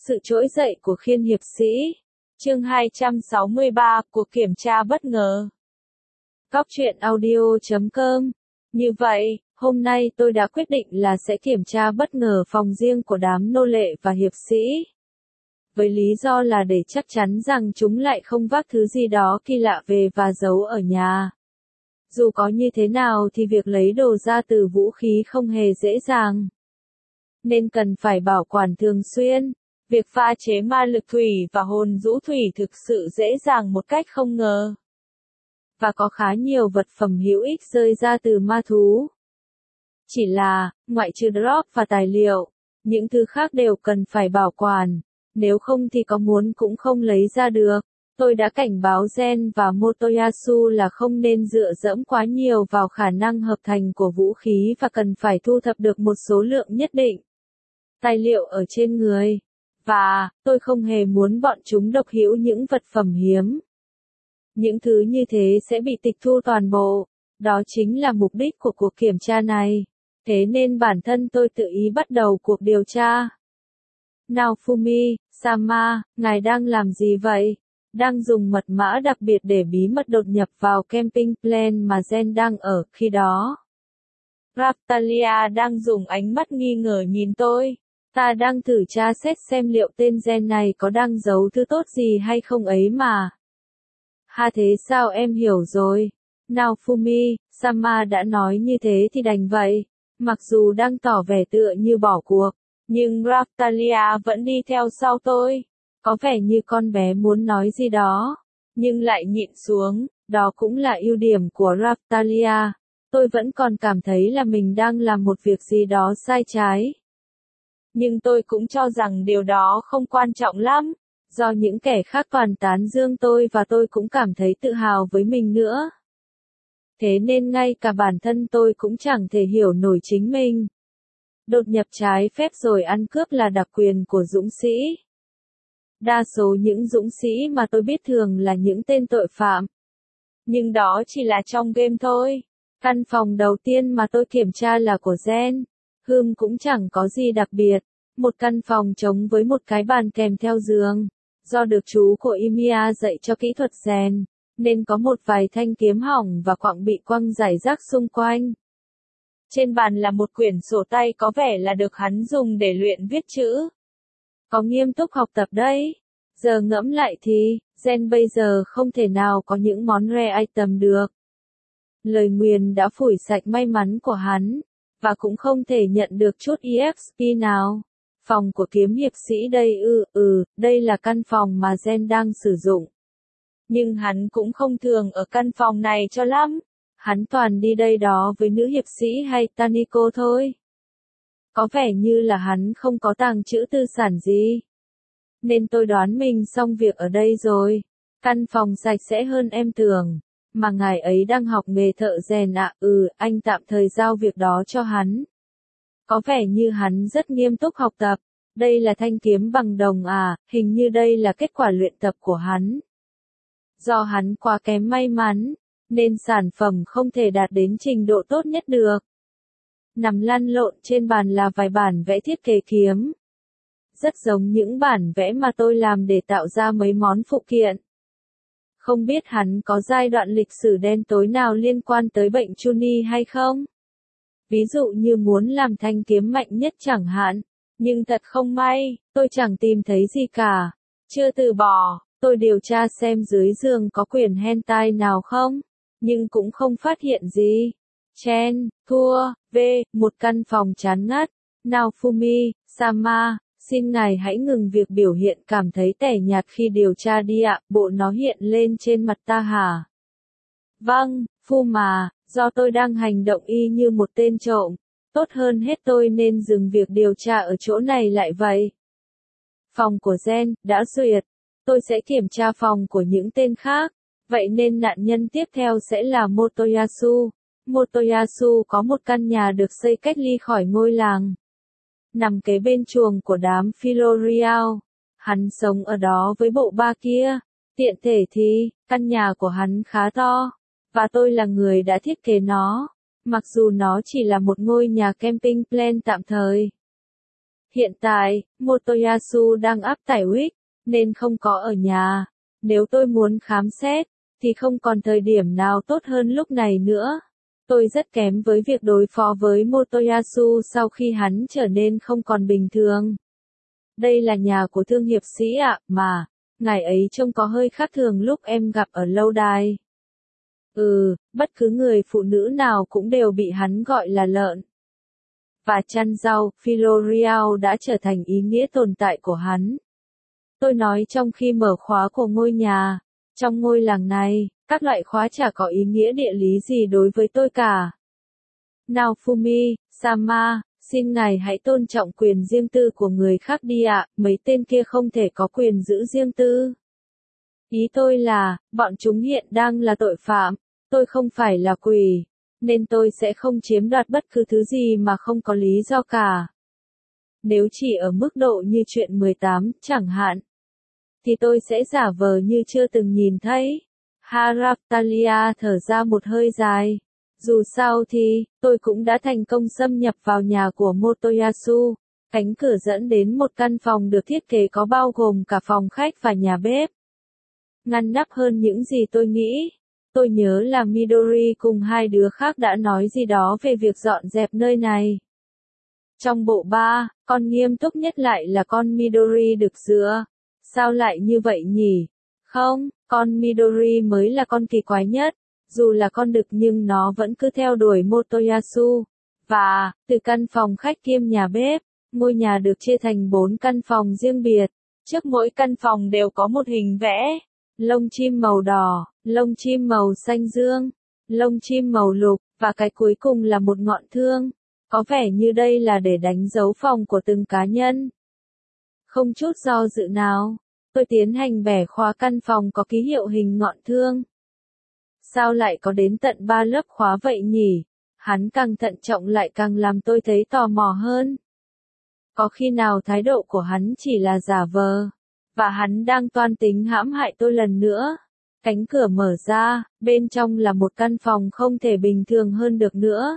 Sự trỗi dậy của Khiên hiệp sĩ. Chương 263, cuộc kiểm tra bất ngờ. Góc truyện audio.com. Như vậy, hôm nay tôi đã quyết định là sẽ kiểm tra bất ngờ phòng riêng của đám nô lệ và hiệp sĩ. Với lý do là để chắc chắn rằng chúng lại không vác thứ gì đó kỳ lạ về và giấu ở nhà. Dù có như thế nào thì việc lấy đồ ra từ vũ khí không hề dễ dàng, nên cần phải bảo quản thường xuyên. Việc pha chế ma lực thủy và hồn rũ thủy thực sự dễ dàng một cách không ngờ. Và có khá nhiều vật phẩm hữu ích rơi ra từ ma thú. Chỉ là, ngoại trừ drop và tài liệu, những thứ khác đều cần phải bảo quản, nếu không thì có muốn cũng không lấy ra được. Tôi đã cảnh báo Gen và Motoyasu là không nên dựa dẫm quá nhiều vào khả năng hợp thành của vũ khí và cần phải thu thập được một số lượng nhất định tài liệu ở trên người. Và, tôi không hề muốn bọn chúng độc hữu những vật phẩm hiếm. Những thứ như thế sẽ bị tịch thu toàn bộ. Đó chính là mục đích của cuộc kiểm tra này. Thế nên bản thân tôi tự ý bắt đầu cuộc điều tra. Naofumi, Sama, ngài đang làm gì vậy? Đang dùng mật mã đặc biệt để bí mật đột nhập vào camping plan mà Gen đang ở khi đó. Raptalia đang dùng ánh mắt nghi ngờ nhìn tôi. Ta đang thử tra xét xem liệu tên Gen này có đang giấu thứ tốt gì hay không ấy mà. Ha, thế sao em hiểu rồi? Naofumi, Sama đã nói như thế thì đành vậy. Mặc dù đang tỏ vẻ tựa như bỏ cuộc, nhưng Raptalia vẫn đi theo sau tôi. Có vẻ như con bé muốn nói gì đó, nhưng lại nhịn xuống. Đó cũng là ưu điểm của Raptalia. Tôi vẫn còn cảm thấy là mình đang làm một việc gì đó sai trái. Nhưng tôi cũng cho rằng điều đó không quan trọng lắm, do những kẻ khác toàn tán dương tôi và tôi cũng cảm thấy tự hào với mình nữa. Thế nên ngay cả bản thân tôi cũng chẳng thể hiểu nổi chính mình. Đột nhập trái phép rồi ăn cướp là đặc quyền của dũng sĩ. Đa số những dũng sĩ mà tôi biết thường là những tên tội phạm. Nhưng đó chỉ là trong game thôi. Căn phòng đầu tiên mà tôi kiểm tra là của Gen. Cũng chẳng có gì đặc biệt. Một căn phòng trống với một cái bàn kèm theo giường. Do được chú của Ymia dạy cho kỹ thuật rèn, nên có một vài thanh kiếm hỏng và quặng bị quăng rải rác xung quanh. Trên bàn là một quyển sổ tay có vẻ là được hắn dùng để luyện viết chữ. Có nghiêm túc học tập đấy. Giờ ngẫm lại thì, Gen bây giờ không thể nào có những món rare item được. Lời nguyền đã phủi sạch may mắn của hắn, và cũng không thể nhận được chút EXP nào. Phòng của kiếm hiệp sĩ đây đây là căn phòng mà Gen đang sử dụng. Nhưng hắn cũng không thường ở căn phòng này cho lắm. Hắn toàn đi đây đó với nữ hiệp sĩ hay Taniko thôi. Có vẻ như là hắn không có tàng trữ tư sản gì. Nên tôi đoán mình xong việc ở đây rồi. Căn phòng sạch sẽ hơn em tưởng. Mà ngài ấy đang học nghề thợ rèn ạ. Anh tạm thời giao việc đó cho hắn. Có vẻ như hắn rất nghiêm túc học tập. Đây là thanh kiếm bằng đồng à, hình như đây là kết quả luyện tập của hắn. Do hắn quá kém may mắn, nên sản phẩm không thể đạt đến trình độ tốt nhất được. Nằm lăn lộn trên bàn là vài bản vẽ thiết kế kiếm. Rất giống những bản vẽ mà tôi làm để tạo ra mấy món phụ kiện. Không biết hắn có giai đoạn lịch sử đen tối nào liên quan tới bệnh Chuni hay không? Ví dụ như muốn làm thanh kiếm mạnh nhất chẳng hạn. Nhưng thật không may, tôi chẳng tìm thấy gì cả. Chưa từ bỏ, tôi điều tra xem dưới giường có quyển hentai nào không. Nhưng cũng không phát hiện gì. Chen, thua, một căn phòng chán ngắt. Naofumi, Sama, xin ngài hãy ngừng việc biểu hiện cảm thấy tẻ nhạt khi điều tra đi ạ. Bộ nó hiện lên trên mặt ta hả? Vâng, Phu mà, do tôi đang hành động y như một tên trộm. Tốt hơn hết tôi nên dừng việc điều tra ở chỗ này lại vậy. Phòng của Gen đã duyệt. Tôi sẽ kiểm tra phòng của những tên khác. Vậy nên nạn nhân tiếp theo sẽ là Motoyasu. Motoyasu có một căn nhà được xây cách ly khỏi ngôi làng. Nằm kế bên chuồng của đám Filorial. Hắn sống ở đó với bộ ba kia. Tiện thể thì, căn nhà của hắn khá to. Và tôi là người đã thiết kế nó. Mặc dù nó chỉ là một ngôi nhà camping plan tạm thời. Hiện tại, Motoyasu đang áp tải Wick, nên không có ở nhà. Nếu tôi muốn khám xét, thì không còn thời điểm nào tốt hơn lúc này nữa. Tôi rất kém với việc đối phó với Motoyasu sau khi hắn trở nên không còn bình thường. Đây là nhà của thương hiệp sĩ ạ, mà. Ngài ấy trông có hơi khác thường lúc em gặp ở lâu đài. Bất cứ người phụ nữ nào cũng đều bị hắn gọi là lợn. Và chăn rau, Filorial đã trở thành ý nghĩa tồn tại của hắn. Tôi nói trong khi mở khóa của ngôi nhà. Trong ngôi làng này, các loại khóa chả có ý nghĩa địa lý gì đối với tôi cả. Naofumi, Sama, xin ngài hãy tôn trọng quyền riêng tư của người khác đi ạ, mấy tên kia không thể có quyền giữ riêng tư. Ý tôi là, bọn chúng hiện đang là tội phạm, tôi không phải là quỷ, nên tôi sẽ không chiếm đoạt bất cứ thứ gì mà không có lý do cả. Nếu chỉ ở mức độ như chuyện 18, chẳng hạn, thì tôi sẽ giả vờ như chưa từng nhìn thấy. Haraptalia thở ra một hơi dài. Dù sao thì, tôi cũng đã thành công xâm nhập vào nhà của Motoyasu. Cánh cửa dẫn đến một căn phòng được thiết kế có bao gồm cả phòng khách và nhà bếp. Ngăn nắp hơn những gì tôi nghĩ. Tôi nhớ là Midori cùng hai đứa khác đã nói gì đó về việc dọn dẹp nơi này. Trong bộ 3, con nghiêm túc nhất lại là con Midori đực dựa. Sao lại như vậy nhỉ? Không, con Midori mới là con kỳ quái nhất. Dù là con đực nhưng nó vẫn cứ theo đuổi Motoyasu. Và, từ căn phòng khách kiêm nhà bếp, ngôi nhà được chia thành 4 căn phòng riêng biệt. Trước mỗi căn phòng đều có một hình vẽ. Lông chim màu đỏ, lông chim màu xanh dương, lông chim màu lục, và cái cuối cùng là một ngọn thương. Có vẻ như đây là để đánh dấu phòng của từng cá nhân. Không chút do dự nào, tôi tiến hành bẻ khóa căn phòng có ký hiệu hình ngọn thương. Sao lại có đến tận 3 lớp khóa vậy nhỉ? Hắn càng thận trọng lại càng làm tôi thấy tò mò hơn. Có khi nào thái độ của hắn chỉ là giả vờ, và hắn đang toan tính hãm hại tôi lần nữa? Cánh cửa mở ra, bên trong là một căn phòng không thể bình thường hơn được nữa.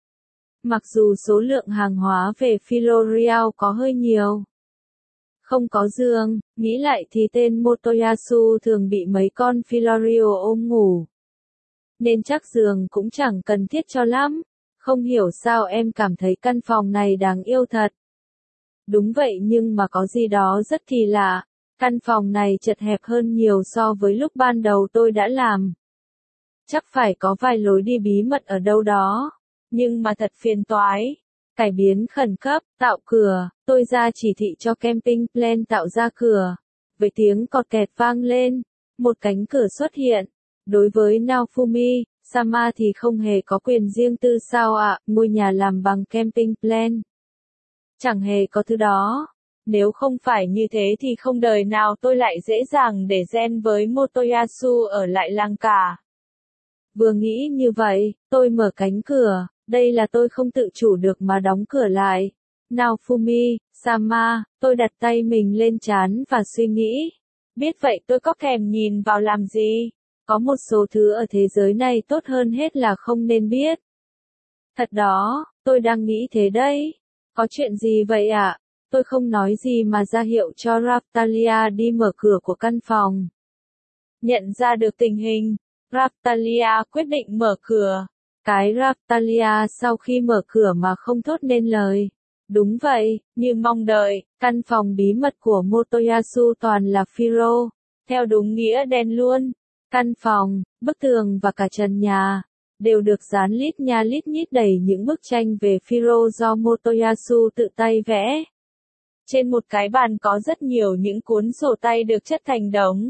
Mặc dù số lượng hàng hóa về Filorial có hơi nhiều. Không có giường, nghĩ lại thì tên Motoyasu thường bị mấy con Filorio ôm ngủ. Nên chắc giường cũng chẳng cần thiết cho lắm. Không hiểu sao em cảm thấy căn phòng này đáng yêu thật. Đúng vậy nhưng mà có gì đó rất kỳ lạ. Căn phòng này chật hẹp hơn nhiều so với lúc ban đầu tôi đã làm. Chắc phải có vài lối đi bí mật ở đâu đó. Nhưng mà thật phiền toái. Cải biến khẩn cấp, tạo cửa, tôi ra chỉ thị cho camping plan tạo ra cửa. Với tiếng cọt kẹt vang lên, một cánh cửa xuất hiện. Đối với Naofumi, Sama thì không hề có quyền riêng tư sao ạ, ngôi nhà làm bằng camping plan. Chẳng hề có thứ đó. Nếu không phải như thế thì không đời nào tôi lại dễ dàng để gen với Motoyasu ở lại làng cả. Vừa nghĩ như vậy, tôi mở cánh cửa, đây là tôi không tự chủ được mà đóng cửa lại. Naofumi, Sama, tôi đặt tay mình lên trán và suy nghĩ. Biết vậy tôi có thèm nhìn vào làm gì? Có một số thứ ở thế giới này tốt hơn hết là không nên biết. Thật đó, tôi đang nghĩ thế đấy. Có chuyện gì vậy ạ? Tôi không nói gì mà ra hiệu cho Raptalia đi mở cửa của căn phòng. Nhận ra được tình hình, Raptalia quyết định mở cửa. Cái Raptalia sau khi mở cửa mà không thốt nên lời. Đúng vậy, như mong đợi, căn phòng bí mật của Motoyasu toàn là Firo. Theo đúng nghĩa đen luôn. Căn phòng, bức tường và cả trần nhà đều được dán lít nha lít nhít đầy những bức tranh về Firo do Motoyasu tự tay vẽ. Trên một cái bàn có rất nhiều những cuốn sổ tay được chất thành đống.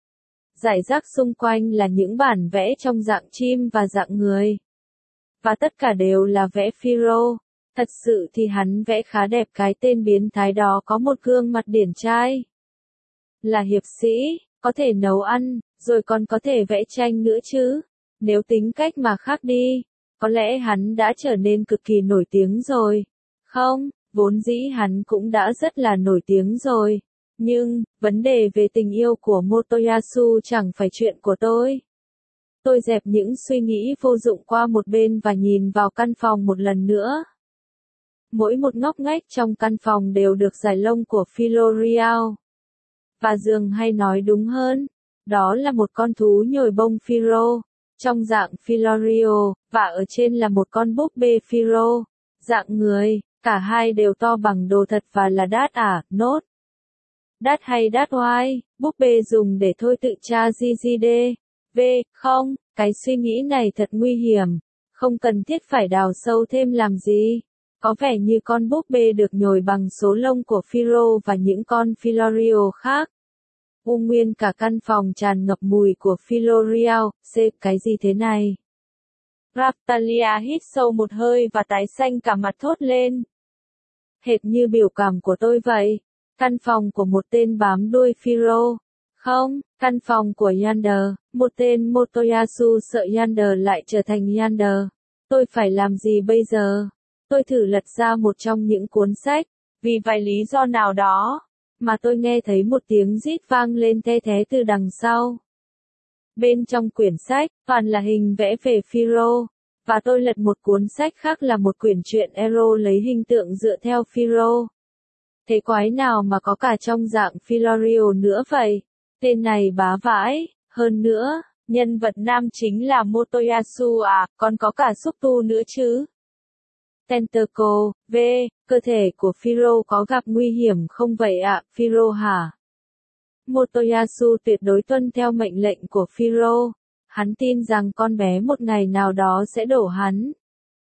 Rải rác xung quanh là những bản vẽ trong dạng chim và dạng người. Và tất cả đều là vẽ Firo. Thật sự thì hắn vẽ khá đẹp, cái tên biến thái đó có một gương mặt điển trai. Là hiệp sĩ, có thể nấu ăn, rồi còn có thể vẽ tranh nữa chứ. Nếu tính cách mà khác đi, có lẽ hắn đã trở nên cực kỳ nổi tiếng rồi. Không, vốn dĩ hắn cũng đã rất là nổi tiếng rồi. Nhưng, vấn đề về tình yêu của Motoyasu chẳng phải chuyện của tôi. Tôi dẹp những suy nghĩ vô dụng qua một bên và nhìn vào căn phòng một lần nữa. Mỗi một ngóc ngách trong căn phòng đều được dải lông của Filorial. Và giường hay nói đúng hơn, đó là một con thú nhồi bông Firo, trong dạng Filorio, và ở trên là một con búp bê Firo, dạng người, cả hai đều to bằng đồ thật và là đát nốt. Đát hay đát oai, búp bê dùng để thôi tự tra GGD. Không, cái suy nghĩ này thật nguy hiểm, không cần thiết phải đào sâu thêm làm gì. Có vẻ như con búp bê được nhồi bằng số lông của Firo và những con Filorio khác. Nguyên cả căn phòng tràn ngập mùi của Filorial. Cái gì thế này? Raftalia hít sâu một hơi và tái xanh cả mặt thốt lên. Hệt như biểu cảm của tôi vậy. Căn phòng của một tên bám đuôi Firo. Không, căn phòng của Yander, một tên Motoyasu sợ Yander lại trở thành Yander. Tôi phải làm gì bây giờ? Tôi thử lật ra một trong những cuốn sách, vì vài lý do nào đó, mà tôi nghe thấy một tiếng rít vang lên the thé từ đằng sau. Bên trong quyển sách, toàn là hình vẽ về Firo, và tôi lật một cuốn sách khác là một quyển truyện Ero lấy hình tượng dựa theo Firo. Thế quái nào mà có cả trong dạng Filorio nữa vậy? Tên này bá vãi, hơn nữa, nhân vật nam chính là Motoyasu còn có cả xúc tu nữa chứ. Tentacle, cơ thể của Firo có gặp nguy hiểm không vậy Firo hả? Motoyasu tuyệt đối tuân theo mệnh lệnh của Firo. Hắn tin rằng con bé một ngày nào đó sẽ đổ hắn.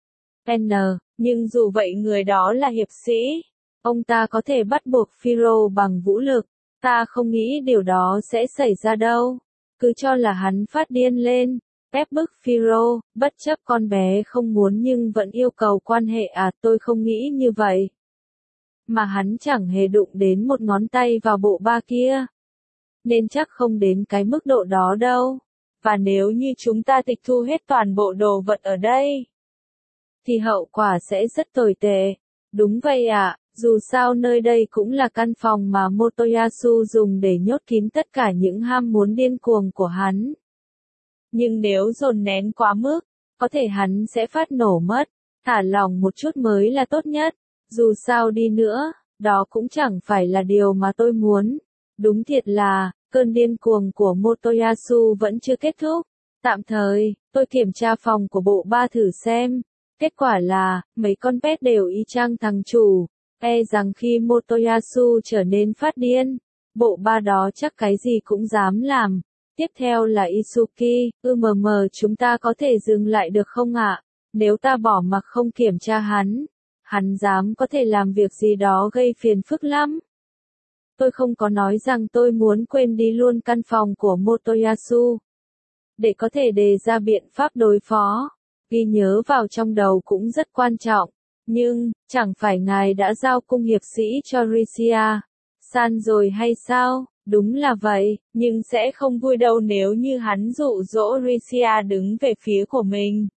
Nhưng dù vậy người đó là hiệp sĩ. Ông ta có thể bắt buộc Firo bằng vũ lực. Ta không nghĩ điều đó sẽ xảy ra đâu. Cứ cho là hắn phát điên lên. Ép bức Firo, bất chấp con bé không muốn nhưng vẫn yêu cầu quan hệ tôi không nghĩ như vậy. Mà hắn chẳng hề đụng đến một ngón tay vào bộ ba kia. Nên chắc không đến cái mức độ đó đâu. Và nếu như chúng ta tịch thu hết toàn bộ đồ vật ở đây, thì hậu quả sẽ rất tồi tệ. Đúng vậy dù sao nơi đây cũng là căn phòng mà Motoyasu dùng để nhốt kín tất cả những ham muốn điên cuồng của hắn. Nhưng nếu dồn nén quá mức, có thể hắn sẽ phát nổ mất. Thả lỏng một chút mới là tốt nhất. Dù sao đi nữa, đó cũng chẳng phải là điều mà tôi muốn. Đúng thiệt là, cơn điên cuồng của Motoyasu vẫn chưa kết thúc. Tạm thời, tôi kiểm tra phòng của bộ ba thử xem. Kết quả là, mấy con pet đều y chang thằng chủ. Rằng khi Motoyasu trở nên phát điên, bộ ba đó chắc cái gì cũng dám làm. Tiếp theo là Isuki, chúng ta có thể dừng lại được không ạ? Nếu ta bỏ mặc không kiểm tra hắn dám có thể làm việc gì đó gây phiền phức lắm. Tôi không có nói rằng tôi muốn quên đi luôn căn phòng của Motoyasu. Để có thể đề ra biện pháp đối phó, ghi nhớ vào trong đầu cũng rất quan trọng. Nhưng, chẳng phải ngài đã giao cung hiệp sĩ cho Risia-san rồi hay sao? Đúng là vậy, nhưng sẽ không vui đâu nếu như hắn dụ dỗ Risia đứng về phía của mình.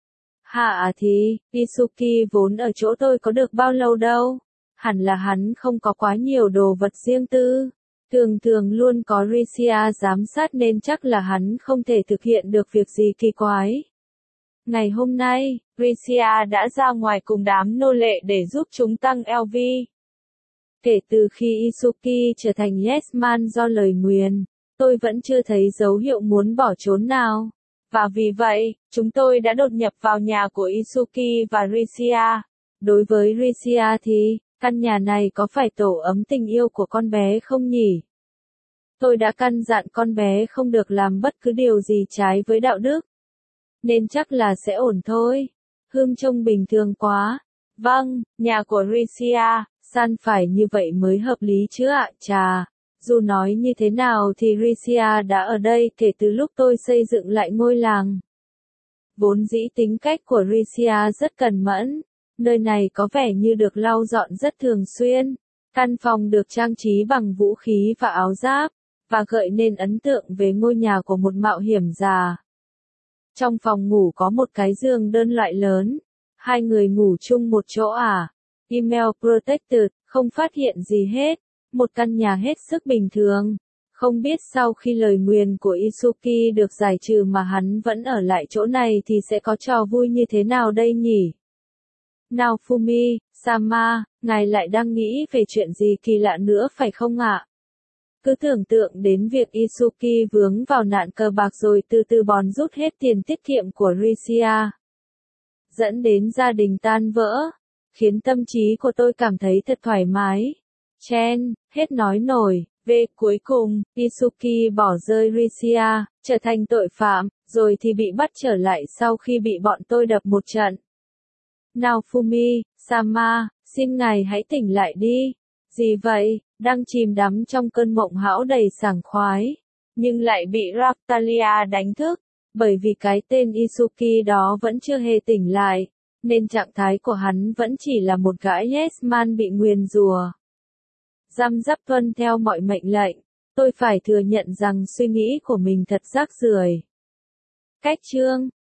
Thì, Isuki vốn ở chỗ tôi có được bao lâu đâu. Hẳn là hắn không có quá nhiều đồ vật riêng tư. Thường luôn có Risia giám sát nên chắc là hắn không thể thực hiện được việc gì kỳ quái. Ngày hôm nay, Risia đã ra ngoài cùng đám nô lệ để giúp chúng tăng LV. Kể từ khi Isuki trở thành Yes Man do lời nguyền, tôi vẫn chưa thấy dấu hiệu muốn bỏ trốn nào. Và vì vậy, chúng tôi đã đột nhập vào nhà của Isuki và Risia. Đối với Risia thì, căn nhà này có phải tổ ấm tình yêu của con bé không nhỉ? Tôi đã căn dặn con bé không được làm bất cứ điều gì trái với đạo đức. Nên chắc là sẽ ổn thôi. Hương trông bình thường quá. Vâng, nhà của Risia-san phải như vậy mới hợp lý chứ chà. Dù nói như thế nào thì Risia đã ở đây kể từ lúc tôi xây dựng lại ngôi làng. Vốn dĩ tính cách của Risia rất cẩn mẫn. Nơi này có vẻ như được lau dọn rất thường xuyên. Căn phòng được trang trí bằng vũ khí và áo giáp, và gợi nên ấn tượng về ngôi nhà của một mạo hiểm già. Trong phòng ngủ có một cái giường đơn loại lớn. Hai người ngủ chung một chỗ Email protected, không phát hiện gì hết. Một căn nhà hết sức bình thường. Không biết sau khi lời nguyền của Isuki được giải trừ mà hắn vẫn ở lại chỗ này thì sẽ có trò vui như thế nào đây nhỉ? Nào Fumi, Sama, ngài lại đang nghĩ về chuyện gì kỳ lạ nữa phải không ạ? Cứ tưởng tượng đến việc Isuki vướng vào nạn cờ bạc rồi từ từ bòn rút hết tiền tiết kiệm của Risia, dẫn đến gia đình tan vỡ, khiến tâm trí của tôi cảm thấy thật thoải mái. Chen, hết nói nổi. Về cuối cùng, Isuki bỏ rơi Risia, trở thành tội phạm, rồi thì bị bắt trở lại sau khi bị bọn tôi đập một trận. Naofumi, Sama, xin ngài hãy tỉnh lại đi. Gì vậy, đang chìm đắm trong cơn mộng hão đầy sảng khoái, nhưng lại bị Raptalia đánh thức, bởi vì cái tên Isuki đó vẫn chưa hề tỉnh lại, nên trạng thái của hắn vẫn chỉ là một gã yes man bị nguyền rủa. Răm rắp tuân theo mọi mệnh lệnh, tôi phải thừa nhận rằng suy nghĩ của mình thật rác rưởi. Cách chương